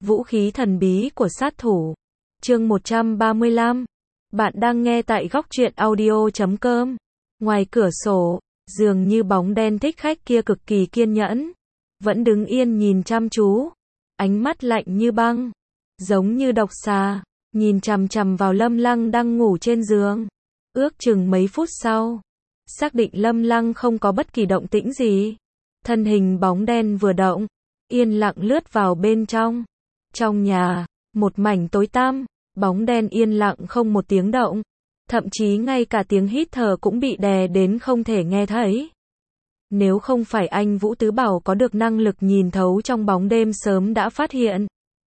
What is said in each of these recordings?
Vũ khí thần bí của sát thủ. Chương 135. Bạn đang nghe tại góc truyện audio.com. Ngoài cửa sổ, dường như bóng đen thích khách kia cực kỳ kiên nhẫn, vẫn đứng yên nhìn chăm chú, ánh mắt lạnh như băng, giống như độc xà, nhìn chằm chằm vào Lâm Lăng đang ngủ trên giường. Ước chừng mấy phút sau, xác định Lâm Lăng không có bất kỳ động tĩnh gì, thân hình bóng đen vừa động, yên lặng lướt vào bên trong. Trong nhà, một mảnh tối tăm, bóng đen yên lặng không một tiếng động, thậm chí ngay cả tiếng hít thở cũng bị đè đến không thể nghe thấy. Nếu không phải anh Vũ Tứ Bảo có được năng lực nhìn thấu trong bóng đêm sớm đã phát hiện.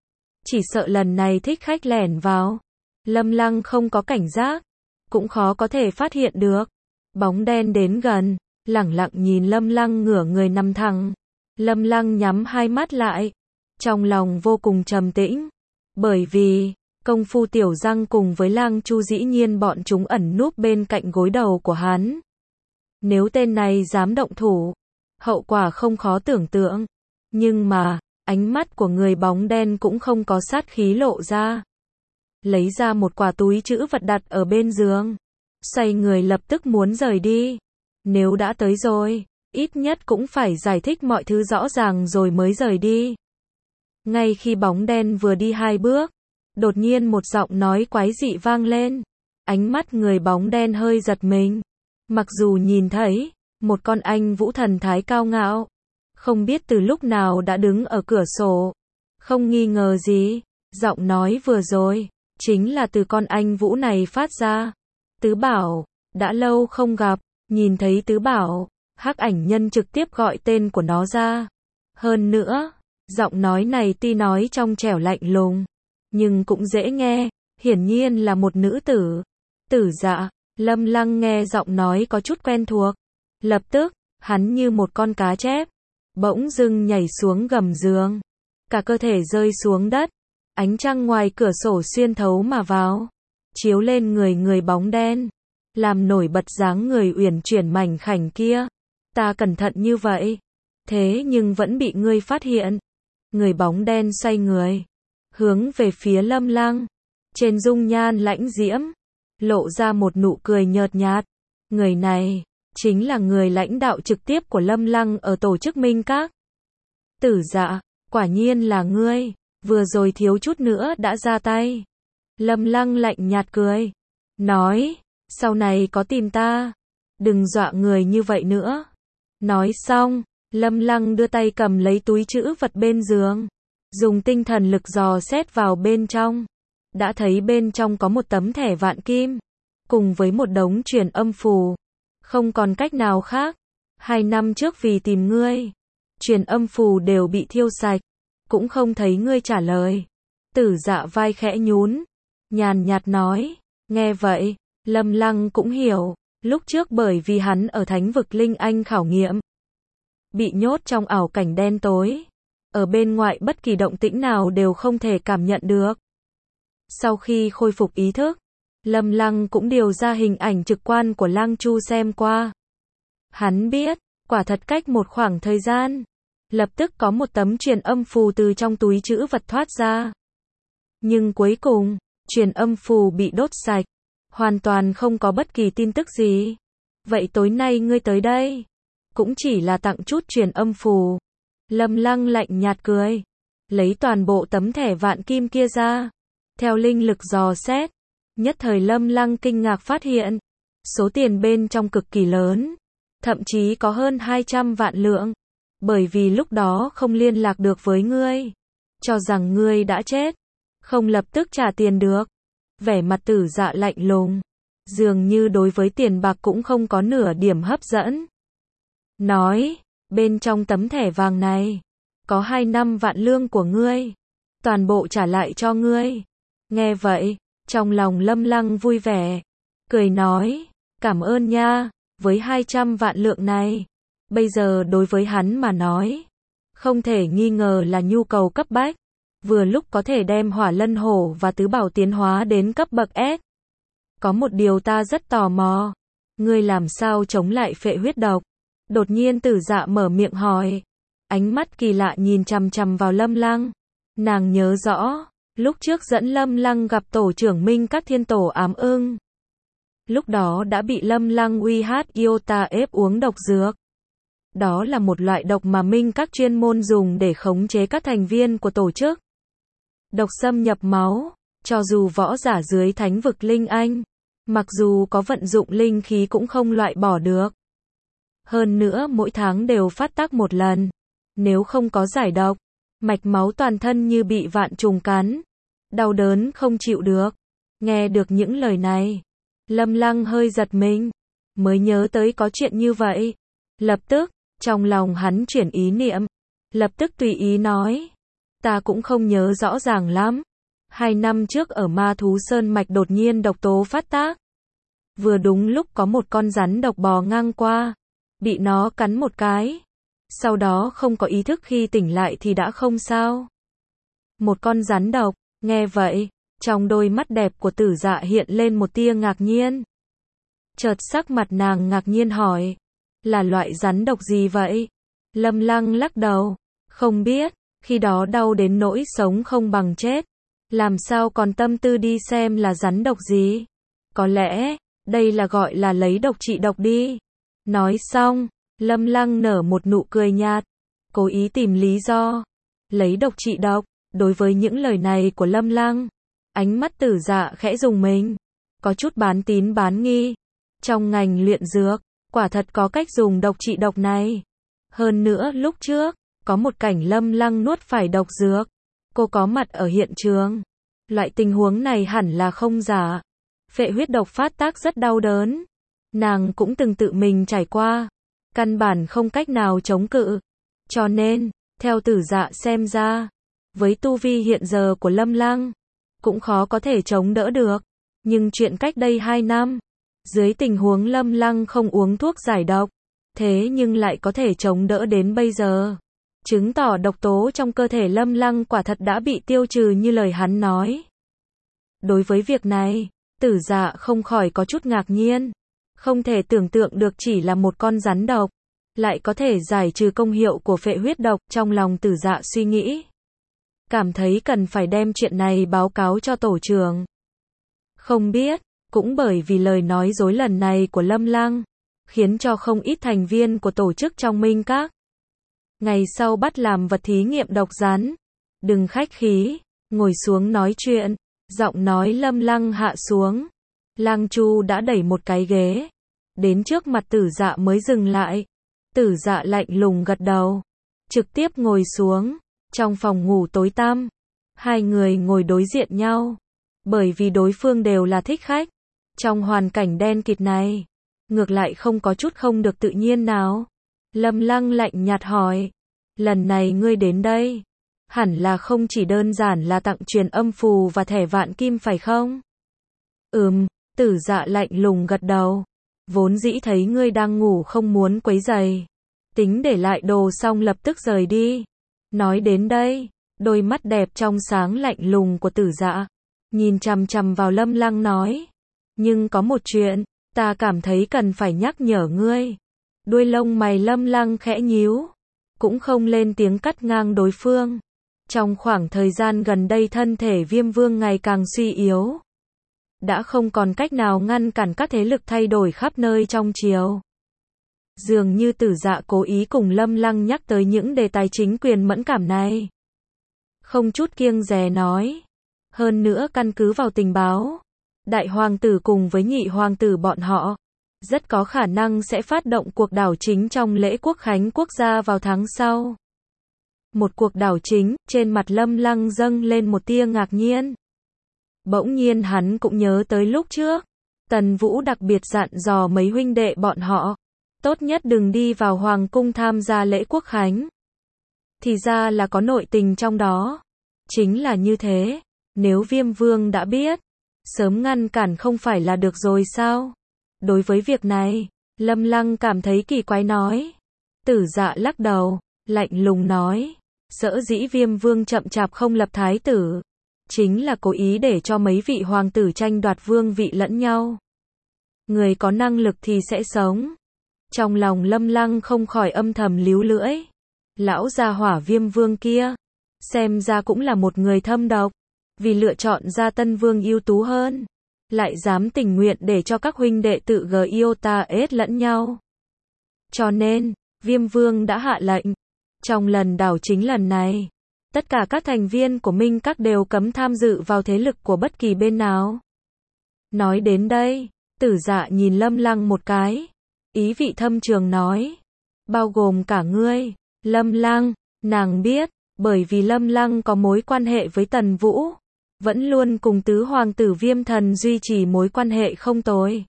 Chỉ sợ lần này thích khách lẻn vào, Lâm Lăng không có cảnh giác, cũng khó có thể phát hiện được. Bóng đen đến gần, lẳng lặng nhìn Lâm Lăng ngửa người nằm thẳng. Lâm Lăng nhắm hai mắt lại, trong lòng vô cùng trầm tĩnh, bởi vì Công Phu Tiểu Giang cùng với Lang Chu dĩ nhiên bọn chúng ẩn núp bên cạnh gối đầu của hắn. Nếu tên này dám động thủ, hậu quả không khó tưởng tượng. Nhưng mà, ánh mắt của người bóng đen cũng không có sát khí lộ ra. Lấy ra một quả túi trữ vật đặt ở bên giường, xoay người lập tức muốn rời đi. Nếu đã tới rồi, ít nhất cũng phải giải thích mọi thứ rõ ràng rồi mới rời đi. Ngay khi bóng đen vừa đi hai bước, đột nhiên một giọng nói quái dị vang lên. Ánh mắt người bóng đen hơi giật mình. Mặc dù nhìn thấy một con anh vũ thần thái cao ngạo, không biết từ lúc nào đã đứng ở cửa sổ, không nghi ngờ gì, giọng nói vừa rồi chính là từ con anh vũ này phát ra. Tứ Bảo, đã lâu không gặp. Nhìn thấy Tứ Bảo, hắc ảnh nhân trực tiếp gọi tên của nó ra. Hơn nữa, giọng nói này tuy nói trong trẻo lạnh lùng, nhưng cũng dễ nghe, hiển nhiên là một nữ tử. Tử Dạ. Lâm Lăng nghe giọng nói có chút quen thuộc. Lập tức, hắn như một con cá chép, bỗng dưng nhảy xuống gầm giường, cả cơ thể rơi xuống đất. Ánh trăng ngoài cửa sổ xuyên thấu mà vào, chiếu lên người bóng đen, làm nổi bật dáng người uyển chuyển mảnh khảnh kia. Ta cẩn thận như vậy, thế nhưng vẫn bị ngươi phát hiện. Người bóng đen xoay người, hướng về phía Lâm Lăng, trên dung nhan lãnh diễm, lộ ra một nụ cười nhợt nhạt. Người này, chính là người lãnh đạo trực tiếp của Lâm Lăng ở tổ chức Minh Các. Tử Dạ, quả nhiên là ngươi, vừa rồi thiếu chút nữa đã ra tay. Lâm Lăng lạnh nhạt cười, nói, sau này có tìm ta, đừng dọa người như vậy nữa. Nói xong, Lâm Lăng đưa tay cầm lấy túi trữ vật bên giường, dùng tinh thần lực dò xét vào bên trong. Đã thấy bên trong có một tấm thẻ vạn kim, cùng với một đống truyền âm phù. Không còn cách nào khác. 2 năm trước vì tìm ngươi, truyền âm phù đều bị thiêu sạch, cũng không thấy ngươi trả lời. Tử Dạ vai khẽ nhún, nhàn nhạt nói. Nghe vậy, Lâm Lăng cũng hiểu, lúc trước bởi vì hắn ở thánh vực Linh Anh khảo nghiệm, bị nhốt trong ảo cảnh đen tối, ở bên ngoài bất kỳ động tĩnh nào đều không thể cảm nhận được. Sau khi khôi phục ý thức, Lâm Lăng cũng điều ra hình ảnh trực quan của Lang Chu xem qua. Hắn biết, quả thật cách một khoảng thời gian, lập tức có một tấm truyền âm phù từ trong túi trữ vật thoát ra. Nhưng cuối cùng, truyền âm phù bị đốt sạch, hoàn toàn không có bất kỳ tin tức gì. Vậy tối nay ngươi tới đây, cũng chỉ là tặng chút truyền âm phù. Lâm Lăng lạnh nhạt cười, lấy toàn bộ tấm thẻ vạn kim kia ra. Theo linh lực dò xét, nhất thời Lâm Lăng kinh ngạc phát hiện, số tiền bên trong cực kỳ lớn, thậm chí có hơn 200 vạn lượng. Bởi vì lúc đó không liên lạc được với ngươi, cho rằng ngươi đã chết, không lập tức trả tiền được. Vẻ mặt Tử Dạ lạnh lùng, dường như đối với tiền bạc cũng không có nửa điểm hấp dẫn. Nói, bên trong tấm thẻ vàng này, có 2 năm vạn lương của ngươi, toàn bộ trả lại cho ngươi. Nghe vậy, trong lòng Lâm Lăng vui vẻ, cười nói, cảm ơn nha. Với 200 vạn lượng này, bây giờ đối với hắn mà nói, không thể nghi ngờ là nhu cầu cấp bách, vừa lúc có thể đem Hỏa Lân Hổ và Tứ Bảo tiến hóa đến cấp bậc S. Có một điều ta rất tò mò, ngươi làm sao chống lại phệ huyết độc? Đột nhiên Tử Dạ mở miệng hỏi, ánh mắt kỳ lạ nhìn chằm chằm vào Lâm Lăng. Nàng nhớ rõ, lúc trước dẫn Lâm Lăng gặp tổ trưởng Minh các thiên tổ ám ưng. Lúc đó đã bị Lâm Lăng uy hát Iota ép uống độc dược. Đó là một loại độc mà Minh các chuyên môn dùng để khống chế các thành viên của tổ chức. Độc xâm nhập máu, cho dù võ giả dưới thánh vực linh anh, mặc dù có vận dụng linh khí cũng không loại bỏ được. Hơn nữa mỗi tháng đều phát tác một lần. Nếu không có giải độc, mạch máu toàn thân như bị vạn trùng cắn. Đau đớn không chịu được. Nghe được những lời này, Lâm Lăng hơi giật mình, mới nhớ tới có chuyện như vậy. Lập tức, trong lòng hắn chuyển ý niệm, lập tức tùy ý nói. Ta cũng không nhớ rõ ràng lắm. 2 năm trước ở Ma Thú Sơn Mạch đột nhiên độc tố phát tác. Vừa đúng lúc có một con rắn độc bò ngang qua, bị nó cắn một cái. Sau đó không có ý thức, khi tỉnh lại thì đã không sao. Một con rắn độc, nghe vậy, trong đôi mắt đẹp của Tử Dạ hiện lên một tia ngạc nhiên. Chợt sắc mặt nàng ngạc nhiên hỏi, là loại rắn độc gì vậy? Lâm Lăng lắc đầu, không biết, khi đó đau đến nỗi sống không bằng chết. Làm sao còn tâm tư đi xem là rắn độc gì? Có lẽ, đây là gọi là lấy độc trị độc đi. Nói xong, Lâm Lăng nở một nụ cười nhạt, cố ý tìm lý do. Lấy độc trị độc, đối với những lời này của Lâm Lăng, ánh mắt Tử Dạ khẽ rùng mình, có chút bán tín bán nghi. Trong ngành luyện dược, quả thật có cách dùng độc trị độc này. Hơn nữa lúc trước, có một cảnh Lâm Lăng nuốt phải độc dược. Cô có mặt ở hiện trường. Loại tình huống này hẳn là không giả. Phệ huyết độc phát tác rất đau đớn. Nàng cũng từng tự mình trải qua. Căn bản không cách nào chống cự. Cho nên, theo Tử Dạ xem ra, với tu vi hiện giờ của Lâm Lăng, cũng khó có thể chống đỡ được. Nhưng chuyện cách đây 2 năm, dưới tình huống Lâm Lăng không uống thuốc giải độc, thế nhưng lại có thể chống đỡ đến bây giờ. Chứng tỏ độc tố trong cơ thể Lâm Lăng quả thật đã bị tiêu trừ như lời hắn nói. Đối với việc này, Tử Dạ không khỏi có chút ngạc nhiên. Không thể tưởng tượng được chỉ là một con rắn độc, lại có thể giải trừ công hiệu của phệ huyết độc. Trong lòng Tử Dạ suy nghĩ, cảm thấy cần phải đem chuyện này báo cáo cho tổ trưởng. Không biết, cũng bởi vì lời nói dối lần này của Lâm Lăng, khiến cho không ít thành viên của tổ chức trong Minh Các ngày sau bắt làm vật thí nghiệm độc rắn. Đừng khách khí, ngồi xuống nói chuyện. Giọng nói Lâm Lăng hạ xuống. Lang Chu đã đẩy một cái ghế đến trước mặt Tử Dạ mới dừng lại. Tử Dạ lạnh lùng gật đầu, trực tiếp ngồi xuống. Trong phòng ngủ tối tăm, hai người ngồi đối diện nhau, bởi vì đối phương đều là thích khách. Trong hoàn cảnh đen kịt này, ngược lại không có chút không được tự nhiên nào. Lâm Lăng lạnh nhạt hỏi, lần này ngươi đến đây, hẳn là không chỉ đơn giản là tặng truyền âm phù và thẻ vạn kim phải không? Tử Dạ lạnh lùng gật đầu. Vốn dĩ thấy ngươi đang ngủ không muốn quấy rầy, tính để lại đồ xong lập tức rời đi. Nói đến đây, đôi mắt đẹp trong sáng lạnh lùng của Tử Dạ nhìn chằm chằm vào Lâm Lăng nói, nhưng có một chuyện, ta cảm thấy cần phải nhắc nhở ngươi. Đuôi lông mày Lâm Lăng khẽ nhíu, cũng không lên tiếng cắt ngang đối phương. Trong khoảng thời gian gần đây thân thể Viêm Vương ngày càng suy yếu, đã không còn cách nào ngăn cản các thế lực thay đổi khắp nơi trong triều. Dường như Tử Dạ cố ý cùng Lâm Lăng nhắc tới những đề tài chính quyền mẫn cảm này. Không chút kiêng dè nói. Hơn nữa căn cứ vào tình báo, Đại Hoàng tử cùng với Nhị Hoàng tử bọn họ, rất có khả năng sẽ phát động cuộc đảo chính trong lễ quốc khánh quốc gia vào tháng sau. Một cuộc đảo chính, trên mặt Lâm Lăng dâng lên một tia ngạc nhiên. Bỗng nhiên hắn cũng nhớ tới lúc trước, Tần Vũ đặc biệt dặn dò mấy huynh đệ bọn họ, tốt nhất đừng đi vào hoàng cung tham gia lễ quốc khánh. Thì ra là có nội tình trong đó. Chính là như thế, nếu Viêm Vương đã biết, sớm ngăn cản không phải là được rồi sao? Đối với việc này, Lâm Lăng cảm thấy kỳ quái nói. Tử Dạ lắc đầu, lạnh lùng nói, sở dĩ Viêm Vương chậm chạp không lập thái tử, chính là cố ý để cho mấy vị hoàng tử tranh đoạt vương vị lẫn nhau. Người có năng lực thì sẽ sống. Trong lòng Lâm Lăng không khỏi âm thầm líu lưỡi. Lão gia hỏa Viêm Vương kia, xem ra cũng là một người thâm độc, vì lựa chọn ra tân vương ưu tú hơn, lại dám tình nguyện để cho các huynh đệ tự Giotades lẫn nhau. Cho nên, Viêm Vương đã hạ lệnh, trong lần đảo chính lần này, tất cả các thành viên của Minh Các đều cấm tham dự vào thế lực của bất kỳ bên nào. Nói đến đây, Tử Dạ nhìn Lâm Lăng một cái, ý vị thâm trường nói, bao gồm cả ngươi. Lâm Lăng, nàng biết, bởi vì Lâm Lăng có mối quan hệ với Tần Vũ, vẫn luôn cùng tứ hoàng tử Viêm Thần duy trì mối quan hệ không tồi.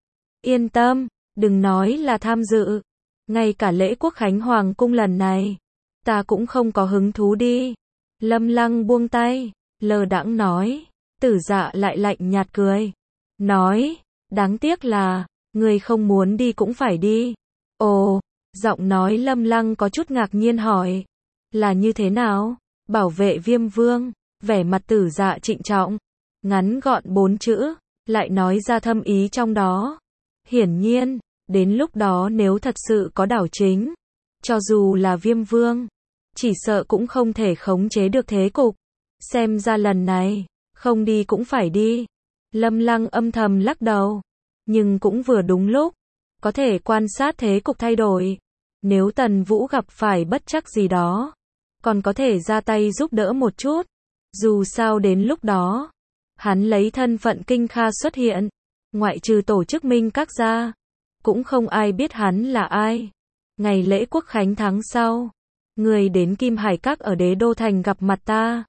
Yên tâm, đừng nói là tham dự, ngay cả lễ quốc khánh hoàng cung lần này, ta cũng không có hứng thú đi. Lâm Lăng buông tay, lơ đãng nói. Tử Dạ lại lạnh nhạt cười, nói, đáng tiếc là, người không muốn đi cũng phải đi. Ồ, giọng nói Lâm Lăng có chút ngạc nhiên hỏi, là như thế nào? Bảo vệ Viêm Vương, vẻ mặt Tử Dạ trịnh trọng, ngắn gọn 4 chữ, lại nói ra thâm ý trong đó. Hiển nhiên, đến lúc đó nếu thật sự có đảo chính, cho dù là Viêm Vương, chỉ sợ cũng không thể khống chế được thế cục. Xem ra lần này, không đi cũng phải đi. Lâm Lăng âm thầm lắc đầu, nhưng cũng vừa đúng lúc, có thể quan sát thế cục thay đổi. Nếu Tần Vũ gặp phải bất trắc gì đó, còn có thể ra tay giúp đỡ một chút. Dù sao đến lúc đó, hắn lấy thân phận Kinh Kha xuất hiện, ngoại trừ tổ chức Minh Các ra, cũng không ai biết hắn là ai. Ngày lễ quốc khánh tháng sau, người đến Kim Hải Các ở Đế Đô Thành gặp mặt ta.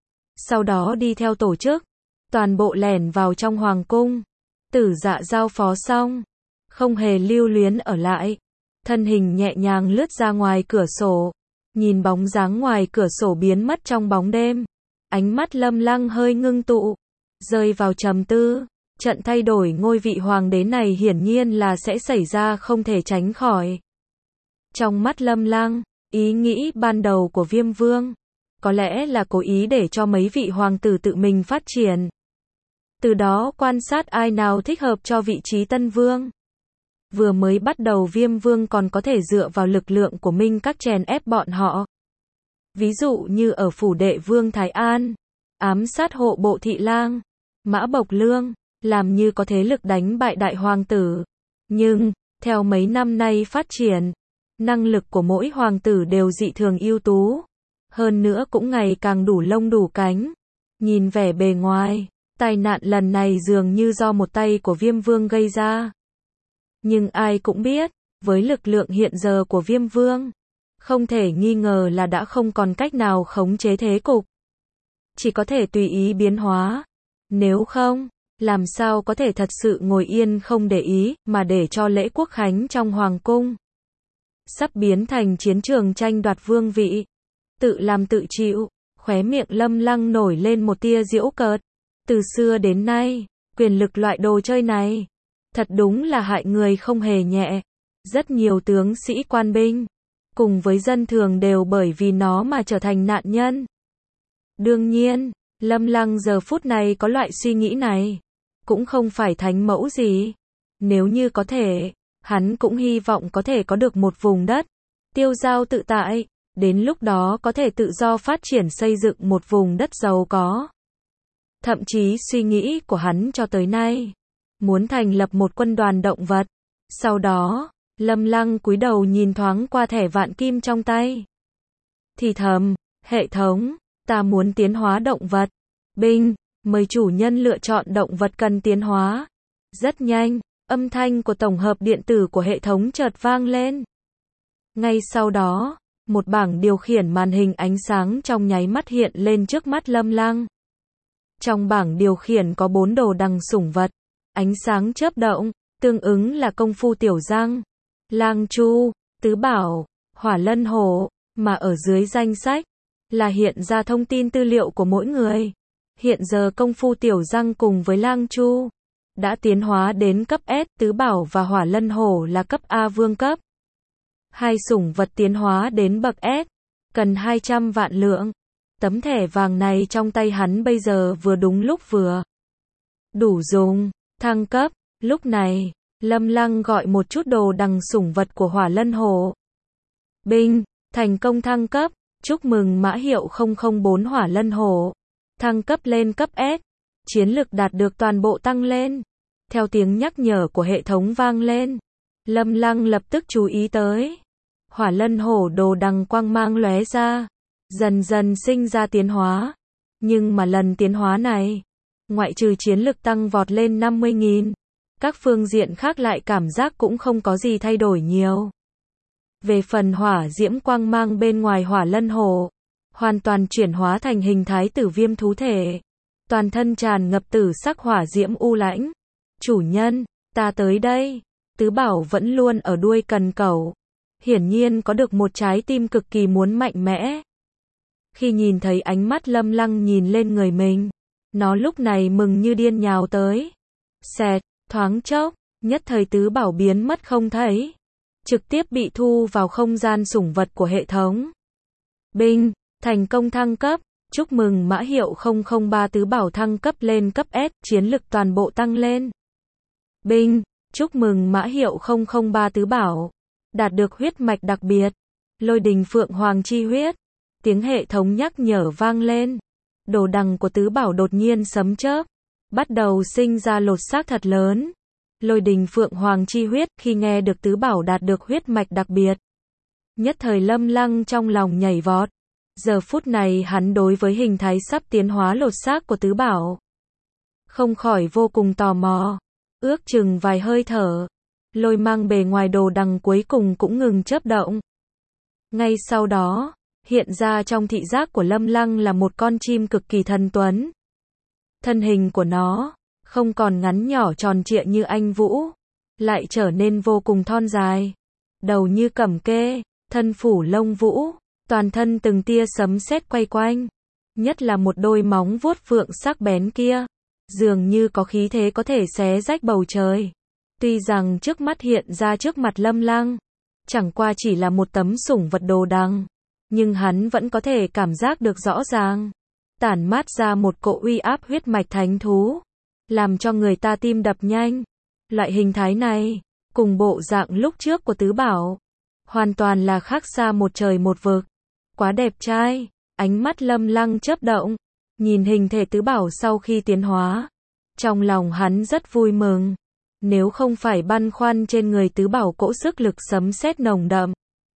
Sau đó đi theo tổ chức, toàn bộ lẻn vào trong hoàng cung. Tử Dạ giao phó xong, không hề lưu luyến ở lại, thân hình nhẹ nhàng lướt ra ngoài cửa sổ, nhìn bóng dáng ngoài cửa sổ biến mất trong bóng đêm. Ánh mắt Lâm Lăng hơi ngưng tụ, rơi vào trầm tư. Trận thay đổi ngôi vị hoàng đế này hiển nhiên là sẽ xảy ra không thể tránh khỏi. Trong mắt Lâm Lăng, ý nghĩ ban đầu của Viêm Vương, có lẽ là cố ý để cho mấy vị hoàng tử tự mình phát triển. Từ đó quan sát ai nào thích hợp cho vị trí tân vương. Vừa mới bắt đầu Viêm Vương còn có thể dựa vào lực lượng của Minh Các chèn ép bọn họ. Ví dụ như ở phủ đệ Vương Thái An, ám sát hộ bộ thị lang, Mã Bộc Lương, làm như có thế lực đánh bại đại hoàng tử. Nhưng, theo mấy năm nay phát triển, năng lực của mỗi hoàng tử đều dị thường ưu tú. Hơn nữa cũng ngày càng đủ lông đủ cánh. Nhìn vẻ bề ngoài, tai nạn lần này dường như do một tay của Viêm Vương gây ra. Nhưng ai cũng biết, với lực lượng hiện giờ của Viêm Vương, không thể nghi ngờ là đã không còn cách nào khống chế thế cục. Chỉ có thể tùy ý biến hóa. Nếu không, làm sao có thể thật sự ngồi yên không để ý, mà để cho lễ quốc khánh trong hoàng cung sắp biến thành chiến trường tranh đoạt vương vị. Tự làm tự chịu, khóe miệng Lâm Lăng nổi lên một tia giễu cợt. Từ xưa đến nay, quyền lực loại đồ chơi này, thật đúng là hại người không hề nhẹ. Rất nhiều tướng sĩ quan binh, cùng với dân thường đều bởi vì nó mà trở thành nạn nhân. Đương nhiên, Lâm Lăng giờ phút này có loại suy nghĩ này, cũng không phải thánh mẫu gì. Nếu như có thể, hắn cũng hy vọng có thể có được một vùng đất, tiêu dao tự tại, đến lúc đó có thể tự do phát triển xây dựng một vùng đất giàu có. Thậm chí suy nghĩ của hắn cho tới nay, muốn thành lập một quân đoàn động vật. Sau đó, Lâm Lăng cúi đầu nhìn thoáng qua thẻ vạn kim trong tay. Thì thầm, hệ thống, ta muốn tiến hóa động vật. Binh, mời chủ nhân lựa chọn động vật cần tiến hóa. Rất nhanh, âm thanh của tổng hợp điện tử của hệ thống chợt vang lên. Ngay sau đó, một bảng điều khiển màn hình ánh sáng trong nháy mắt hiện lên trước mắt Lâm Lăng. Trong bảng điều khiển có 4 đồ đằng sủng vật, ánh sáng chớp động, tương ứng là công phu tiểu giang, lang chu, tứ bảo, hỏa lân hổ, mà ở dưới danh sách là hiện ra thông tin tư liệu của mỗi người. Hiện giờ công phu tiểu giang cùng với lang chu đã tiến hóa đến cấp S, tứ bảo và hỏa lân hổ là cấp A vương cấp. Hai sủng vật tiến hóa đến bậc S, cần 200 vạn lượng. Tấm thẻ vàng này trong tay hắn bây giờ vừa đúng lúc vừa đủ dùng, thăng cấp. Lúc này, Lâm Lăng gọi một chút đồ đằng sủng vật của hỏa lân hổ. Binh, thành công thăng cấp, Chúc mừng mã hiệu 004 Hỏa Lân Hổ. Thăng cấp lên cấp S. Chiến lực đạt được toàn bộ tăng lên. Theo tiếng nhắc nhở của hệ thống vang lên, Lâm Lăng lập tức chú ý tới. Hỏa Lân Hổ đồ đằng quang mang lóe ra, dần dần sinh ra tiến hóa. Nhưng mà lần tiến hóa này, ngoại trừ chiến lực tăng vọt lên 50.000, các phương diện khác lại cảm giác cũng không có gì thay đổi nhiều. Về phần hỏa diễm quang mang bên ngoài Hỏa Lân Hổ, hoàn toàn chuyển hóa thành hình thái tử viêm thú thể. Toàn thân tràn ngập tử sắc hỏa diễm u lãnh. Chủ nhân, ta tới đây. Tứ Bảo vẫn luôn ở đuôi cần cẩu. Hiển nhiên có được một trái tim cực kỳ muốn mạnh mẽ. Khi nhìn thấy ánh mắt Lâm Lăng nhìn lên người mình, nó lúc này mừng như điên nhào tới. Xẹt, thoáng chốc, nhất thời Tứ Bảo biến mất không thấy. Trực tiếp bị thu vào không gian sủng vật của hệ thống. Binh, thành công thăng cấp. Chúc mừng mã hiệu 003 Tứ Bảo thăng cấp lên cấp S, chiến lực toàn bộ tăng lên. Binh, chúc mừng mã hiệu 003 Tứ Bảo đạt được huyết mạch đặc biệt, Lôi Đình Phượng Hoàng chi huyết. Tiếng hệ thống nhắc nhở vang lên. Đồ đằng của Tứ Bảo đột nhiên sấm chớp, bắt đầu sinh ra lột xác thật lớn. Lôi Đình Phượng Hoàng chi huyết, khi nghe được Tứ Bảo đạt được huyết mạch đặc biệt, nhất thời Lâm Lăng trong lòng nhảy vọt. Giờ phút này hắn đối với hình thái sắp tiến hóa lột xác của Tứ Bảo không khỏi vô cùng tò mò. Ước chừng vài hơi thở, lôi mang bề ngoài đồ đằng cuối cùng cũng ngừng chớp động. Ngay sau đó, hiện ra trong thị giác của Lâm Lăng là một con chim cực kỳ thần tuấn. Thân hình của nó không còn ngắn nhỏ tròn trịa như anh Vũ, lại trở nên vô cùng thon dài. Đầu như cẩm kê, thân phủ lông vũ, toàn thân từng tia sấm sét quay quanh. Nhất là một đôi móng vuốt phượng sắc bén kia, dường như có khí thế có thể xé rách bầu trời. Tuy rằng trước mắt hiện ra trước mặt Lâm Lăng, chẳng qua chỉ là một tấm sủng vật đồ đằng, nhưng hắn vẫn có thể cảm giác được rõ ràng. Tản mát ra một cỗ uy áp huyết mạch thánh thú, làm cho người ta tim đập nhanh. Loại hình thái này, cùng bộ dạng lúc trước của Tứ Bảo, hoàn toàn là khác xa một trời một vực. Quá đẹp trai, ánh mắt Lâm Lăng chớp động, nhìn hình thể Tứ Bảo sau khi tiến hóa. Trong lòng hắn rất vui mừng. Nếu không phải băn khoăn trên người Tứ Bảo cỗ sức lực sấm sét nồng đậm,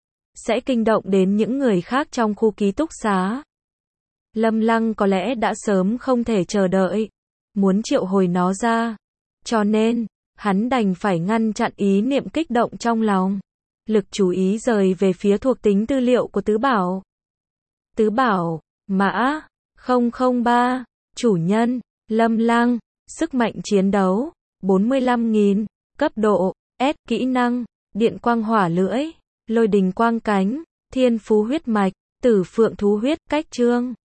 sẽ kinh động đến những người khác trong khu ký túc xá. Lâm Lăng có lẽ đã sớm không thể chờ đợi, muốn triệu hồi nó ra. Cho nên, hắn đành phải ngăn chặn ý niệm kích động trong lòng. Lực chú ý rời về phía thuộc tính tư liệu của Tứ Bảo. Tứ Bảo, mã 003, chủ nhân, Lâm Lăng, sức mạnh chiến đấu 45.000, cấp độ S, kỹ năng, điện quang hỏa lưỡi, lôi đình quang cánh, thiên phú huyết mạch, tử phượng thú huyết, cách chương